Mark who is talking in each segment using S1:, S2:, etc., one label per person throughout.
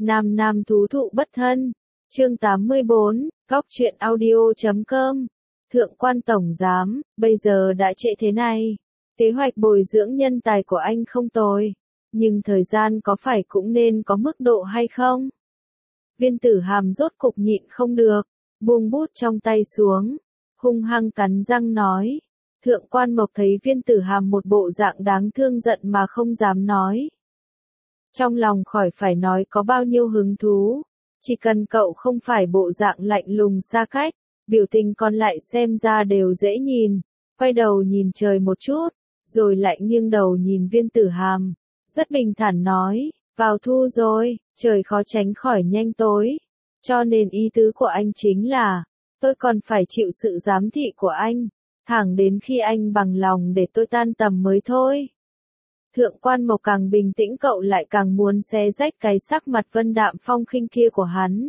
S1: Nam nam thú thụ bất thân. Chương 84, Góc truyện audio.com. Thượng quan tổng giám, bây giờ đã trễ thế này. Kế hoạch bồi dưỡng nhân tài của anh không tồi. Nhưng thời gian có phải cũng nên có mức độ hay không? Viên Tử Hàm rốt cục nhịn không được, buông bút trong tay xuống, hung hăng cắn răng nói. Thượng quan Mộc thấy Viên Tử Hàm một bộ dạng đáng thương giận mà không dám nói. Trong lòng khỏi phải nói có bao nhiêu hứng thú, chỉ cần cậu không phải bộ dạng lạnh lùng xa cách, biểu tình còn lại xem ra đều dễ nhìn, quay đầu nhìn trời một chút, rồi lại nghiêng đầu nhìn Viên Tử Hàm, rất bình thản nói, vào thu rồi, trời khó tránh khỏi nhanh tối, cho nên ý tứ của anh chính là, tôi còn phải chịu sự giám thị của anh, thẳng đến khi anh bằng lòng để tôi tan tầm mới thôi. Thượng quan Mộc càng bình tĩnh cậu lại càng muốn xé rách cái sắc mặt vân đạm phong khinh kia của hắn.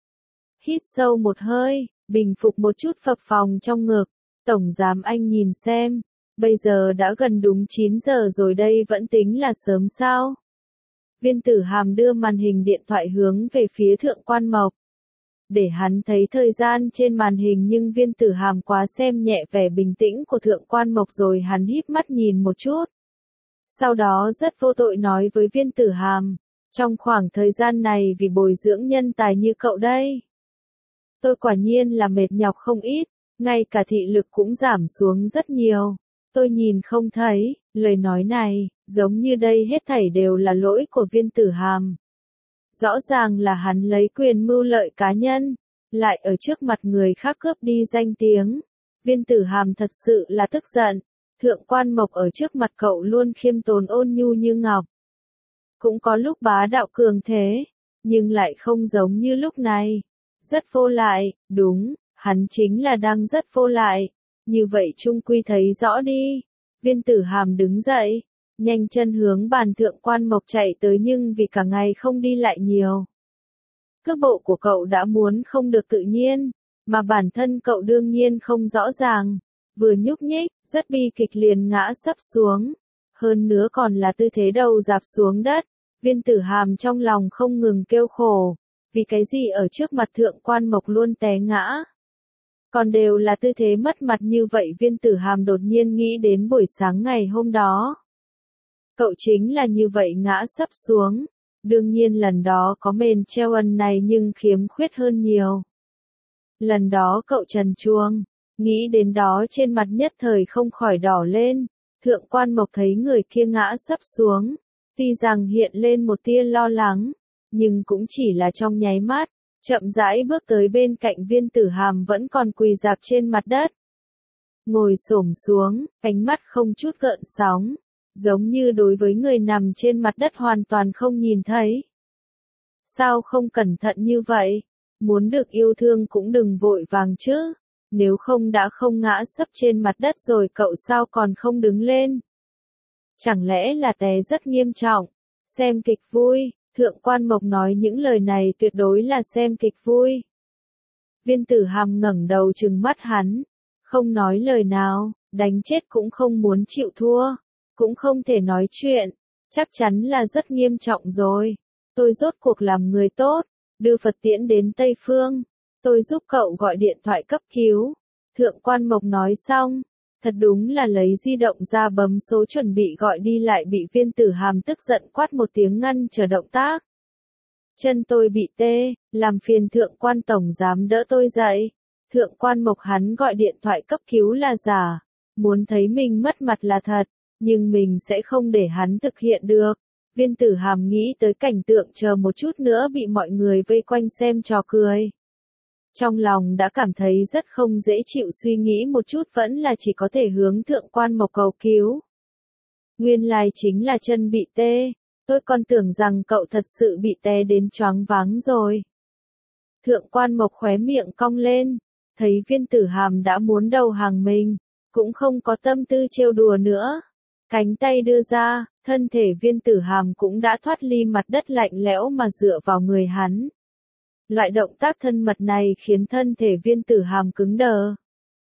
S1: Hít sâu một hơi, bình phục một chút phập phồng trong ngực, tổng giám anh nhìn xem, bây giờ đã gần đúng 9 giờ rồi đây vẫn tính là sớm sao? Viên Tử Hàm đưa màn hình điện thoại hướng về phía Thượng quan Mộc. Để hắn thấy thời gian trên màn hình nhưng Viên Tử Hàm quá xem nhẹ vẻ bình tĩnh của Thượng quan Mộc rồi hắn híp mắt nhìn một chút. Sau đó rất vô tội nói với Viên Tử Hàm, trong khoảng thời gian này vì bồi dưỡng nhân tài như cậu đây. Tôi quả nhiên là mệt nhọc không ít, ngay cả thị lực cũng giảm xuống rất nhiều. Tôi nhìn không thấy, lời nói này, giống như đây hết thảy đều là lỗi của Viên Tử Hàm. Rõ ràng là hắn lấy quyền mưu lợi cá nhân, lại ở trước mặt người khác cướp đi danh tiếng. Viên Tử Hàm thật sự là tức giận. Thượng quan Mộc ở trước mặt cậu luôn khiêm tốn ôn nhu như ngọc. Cũng có lúc bá đạo cường thế, nhưng lại không giống như lúc này. Rất vô lại, đúng, hắn chính là đang rất vô lại. Như vậy chung quy thấy rõ đi. Viên Tử Hàm đứng dậy, nhanh chân hướng bàn Thượng quan Mộc chạy tới nhưng vì cả ngày không đi lại nhiều. Cước bộ của cậu đã muốn không được tự nhiên, mà bản thân cậu đương nhiên không rõ ràng. Vừa nhúc nhích, rất bi kịch liền ngã sấp xuống. Hơn nữa còn là tư thế đầu dạp xuống đất. Viên Tử Hàm trong lòng không ngừng kêu khổ. Vì cái gì ở trước mặt Thượng quan Mộc luôn té ngã. Còn đều là tư thế mất mặt như vậy Viên Tử Hàm đột nhiên nghĩ đến buổi sáng ngày hôm đó. Cậu chính là như vậy ngã sấp xuống. Đương nhiên lần đó có mền treo ân này nhưng khiếm khuyết hơn nhiều. Lần đó cậu trần truồng. Nghĩ đến đó trên mặt nhất thời không khỏi đỏ lên, Thượng quan Mộc thấy người kia ngã sấp xuống, tuy rằng hiện lên một tia lo lắng, nhưng cũng chỉ là trong nháy mắt, chậm rãi bước tới bên cạnh Viên Tử Hàm vẫn còn quỳ rạp trên mặt đất. Ngồi xổm xuống, ánh mắt không chút gợn sóng, giống như đối với người nằm trên mặt đất hoàn toàn không nhìn thấy. Sao không cẩn thận như vậy? Muốn được yêu thương cũng đừng vội vàng chứ. Nếu không đã không ngã sấp trên mặt đất rồi cậu sao còn không đứng lên? Chẳng lẽ là té rất nghiêm trọng? Xem kịch vui, Thượng quan Mộc nói những lời này tuyệt đối là xem kịch vui. Viên Tử Hàm ngẩng đầu trừng mắt hắn, không nói lời nào, đánh chết cũng không muốn chịu thua, cũng không thể nói chuyện, chắc chắn là rất nghiêm trọng rồi. Tôi rốt cuộc làm người tốt, đưa Phật tiễn đến Tây Phương. Tôi giúp cậu gọi điện thoại cấp cứu. Thượng quan Mộc nói xong, thật đúng là lấy di động ra bấm số chuẩn bị gọi đi lại bị Viên Tử Hàm tức giận quát một tiếng ngăn chờ động tác. Chân tôi bị tê, làm phiền Thượng quan tổng giám đỡ tôi dậy. Thượng quan Mộc hắn gọi điện thoại cấp cứu là giả, muốn thấy mình mất mặt là thật, nhưng mình sẽ không để hắn thực hiện được. Viên Tử Hàm nghĩ tới cảnh tượng chờ một chút nữa bị mọi người vây quanh xem trò cười. Trong lòng đã cảm thấy rất không dễ chịu suy nghĩ một chút vẫn là chỉ có thể hướng Thượng quan Mộc cầu cứu. Nguyên lai chính là chân bị tê, tôi còn tưởng rằng cậu thật sự bị té đến choáng váng rồi. Thượng quan Mộc khóe miệng cong lên, thấy Viên Tử Hàm đã muốn đầu hàng mình, cũng không có tâm tư trêu đùa nữa. Cánh tay đưa ra, thân thể Viên Tử Hàm cũng đã thoát ly mặt đất lạnh lẽo mà dựa vào người hắn. Loại động tác thân mật này khiến thân thể Viên Tử Hàm cứng đờ.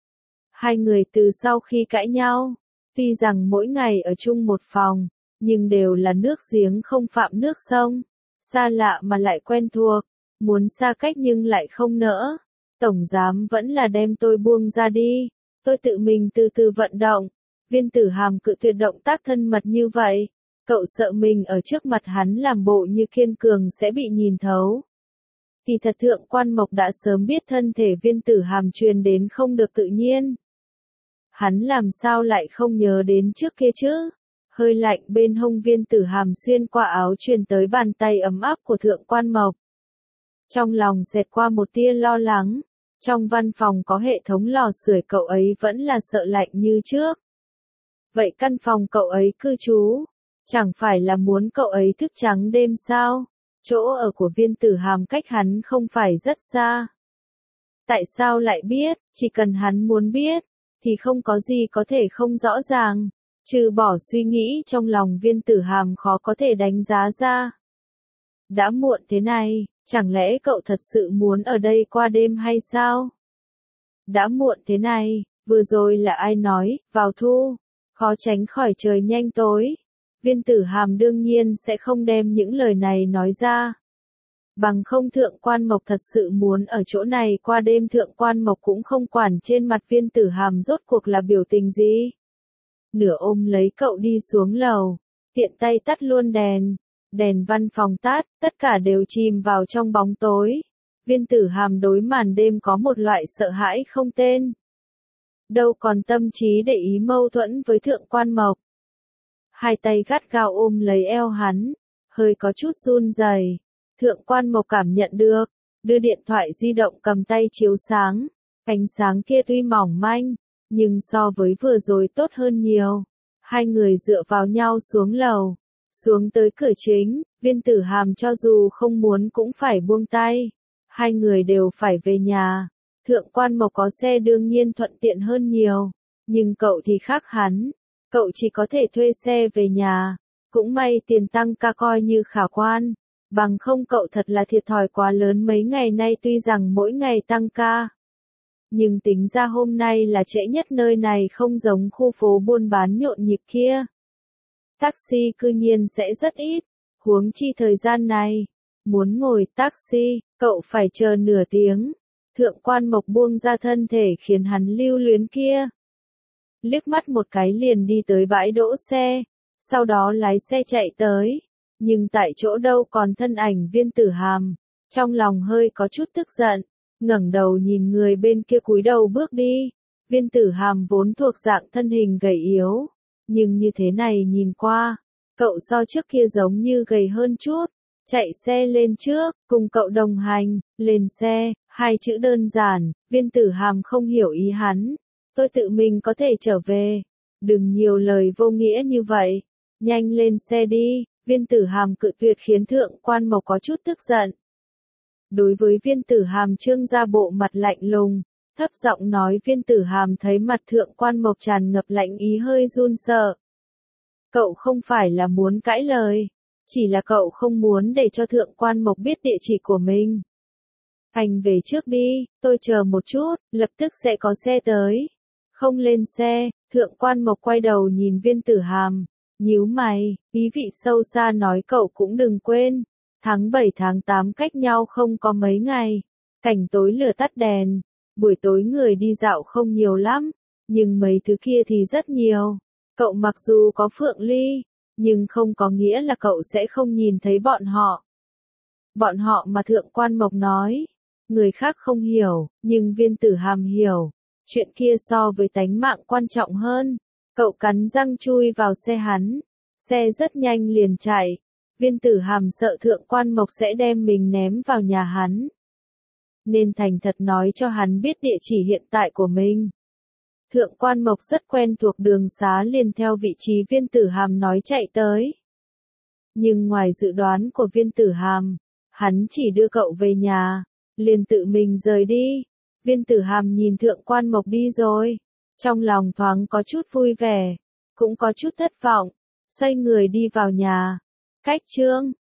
S1: Hai người từ sau khi cãi nhau, tuy rằng mỗi ngày ở chung một phòng, nhưng đều là nước giếng không phạm nước sông. xa lạ mà lại quen thuộc, muốn xa cách nhưng lại không nỡ. Tổng giám vẫn là đem tôi buông ra đi, tôi tự mình từ từ vận động. Viên Tử Hàm cự tuyệt động tác thân mật như vậy, cậu sợ mình ở trước mặt hắn làm bộ như kiên cường sẽ bị nhìn thấu. Kỳ thật Thượng Quan Mộc đã sớm biết thân thể Viên Tử Hàm truyền đến không được tự nhiên. Hắn làm sao lại không nhớ đến trước kia chứ? Hơi lạnh bên hông Viên Tử Hàm xuyên qua áo truyền tới bàn tay ấm áp của Thượng Quan Mộc. Trong lòng xẹt qua một tia lo lắng, trong văn phòng có hệ thống lò sưởi cậu ấy vẫn là sợ lạnh như trước. Vậy căn phòng cậu ấy cư trú, chẳng phải là muốn cậu ấy thức trắng đêm sao? Chỗ ở của Viên Tử Hàm cách hắn không phải rất xa. Tại sao lại biết, chỉ cần hắn muốn biết, thì không có gì có thể không rõ ràng, trừ bỏ suy nghĩ trong lòng Viên Tử Hàm khó có thể đánh giá ra. Đã muộn thế này, chẳng lẽ cậu thật sự muốn ở đây qua đêm hay sao? Đã muộn thế này, vừa rồi là ai nói, vào thu, khó tránh khỏi trời nhanh tối. Viên Tử Hàm đương nhiên sẽ không đem những lời này nói ra. Bằng không Thượng Quan Mộc thật sự muốn ở chỗ này qua đêm, Thượng Quan Mộc cũng không quản trên mặt Viên Tử Hàm rốt cuộc là biểu tình gì. Nửa ôm lấy cậu đi xuống lầu, tiện tay tắt luôn đèn. Đèn văn phòng tắt, tất cả đều chìm vào trong bóng tối. Viên Tử Hàm đối màn đêm có một loại sợ hãi không tên. Đâu còn tâm trí để ý mâu thuẫn với Thượng Quan Mộc. Hai tay gắt gao ôm lấy eo hắn, hơi có chút run rẩy. Thượng Quan Mộc cảm nhận được, đưa điện thoại di động cầm tay chiếu sáng. Ánh sáng kia tuy mỏng manh, nhưng so với vừa rồi tốt hơn nhiều. Hai người dựa vào nhau xuống lầu. Xuống tới cửa chính, Viên Tử Hàm cho dù không muốn cũng phải buông tay. Hai người đều phải về nhà. Thượng Quan Mộc có xe đương nhiên thuận tiện hơn nhiều. Nhưng cậu thì khác hắn. Cậu chỉ có thể thuê xe về nhà. Cũng may tiền tăng ca coi như khả quan. Bằng không cậu thật là thiệt thòi quá lớn mấy ngày nay, tuy rằng mỗi ngày tăng ca. Nhưng tính ra hôm nay là trễ nhất, nơi này không giống khu phố buôn bán nhộn nhịp kia. Taxi cư nhiên sẽ rất ít, huống chi thời gian này. Muốn ngồi taxi, cậu phải chờ nửa tiếng. Thượng Quan Mộc buông ra thân thể khiến hắn lưu luyến kia. Liếc mắt một cái liền đi tới bãi đỗ xe, sau đó lái xe chạy tới. Nhưng tại chỗ đâu còn thân ảnh Viên Tử Hàm, trong lòng hơi có chút tức giận, ngẩng đầu nhìn người bên kia cúi đầu bước đi. Viên Tử Hàm vốn thuộc dạng thân hình gầy yếu, nhưng như thế này nhìn qua, cậu so trước kia giống như gầy hơn chút. Chạy xe lên trước, cùng cậu đồng hành, lên xe, hai chữ đơn giản. Viên Tử Hàm không hiểu ý hắn. Tôi tự mình có thể trở về. Đừng nhiều lời vô nghĩa như vậy. Nhanh lên xe đi. Viên Tử Hàm cự tuyệt khiến Thượng Quan Mộc có chút tức giận. Đối với Viên Tử Hàm trương ra bộ mặt lạnh lùng, thấp giọng nói. Viên Tử Hàm thấy mặt Thượng Quan Mộc tràn ngập lạnh ý hơi run sợ. Cậu không phải là muốn cãi lời, chỉ là cậu không muốn để cho Thượng Quan Mộc biết địa chỉ của mình. Anh về trước đi, tôi chờ một chút, lập tức sẽ có xe tới. Không lên xe, Thượng Quan Mộc quay đầu nhìn Viên Tử Hàm, nhíu mày, ý vị sâu xa nói cậu cũng đừng quên. Tháng 7 tháng 8 cách nhau không có mấy ngày. Cảnh tối lửa tắt đèn. Buổi tối người đi dạo không nhiều lắm, nhưng mấy thứ kia thì rất nhiều. Cậu mặc dù có Phượng Ly, nhưng không có nghĩa là cậu sẽ không nhìn thấy bọn họ. Bọn họ mà Thượng Quan Mộc nói, người khác không hiểu, nhưng Viên Tử Hàm hiểu. Chuyện kia so với tánh mạng quan trọng hơn. Cậu cắn răng chui vào xe hắn. Xe rất nhanh liền chạy. Viên Tử Hàm sợ Thượng Quan Mộc sẽ đem mình ném vào nhà hắn, nên thành thật nói cho hắn biết địa chỉ hiện tại của mình. Thượng Quan Mộc rất quen thuộc đường xá, liền theo vị trí Viên Tử Hàm nói chạy tới. Nhưng ngoài dự đoán của Viên Tử Hàm, hắn chỉ đưa cậu về nhà, liền tự mình rời đi. Viên Tử Hàm nhìn Thượng Quan Mộc đi rồi, trong lòng thoáng có chút vui vẻ, cũng có chút thất vọng, xoay người đi vào nhà. Cách chương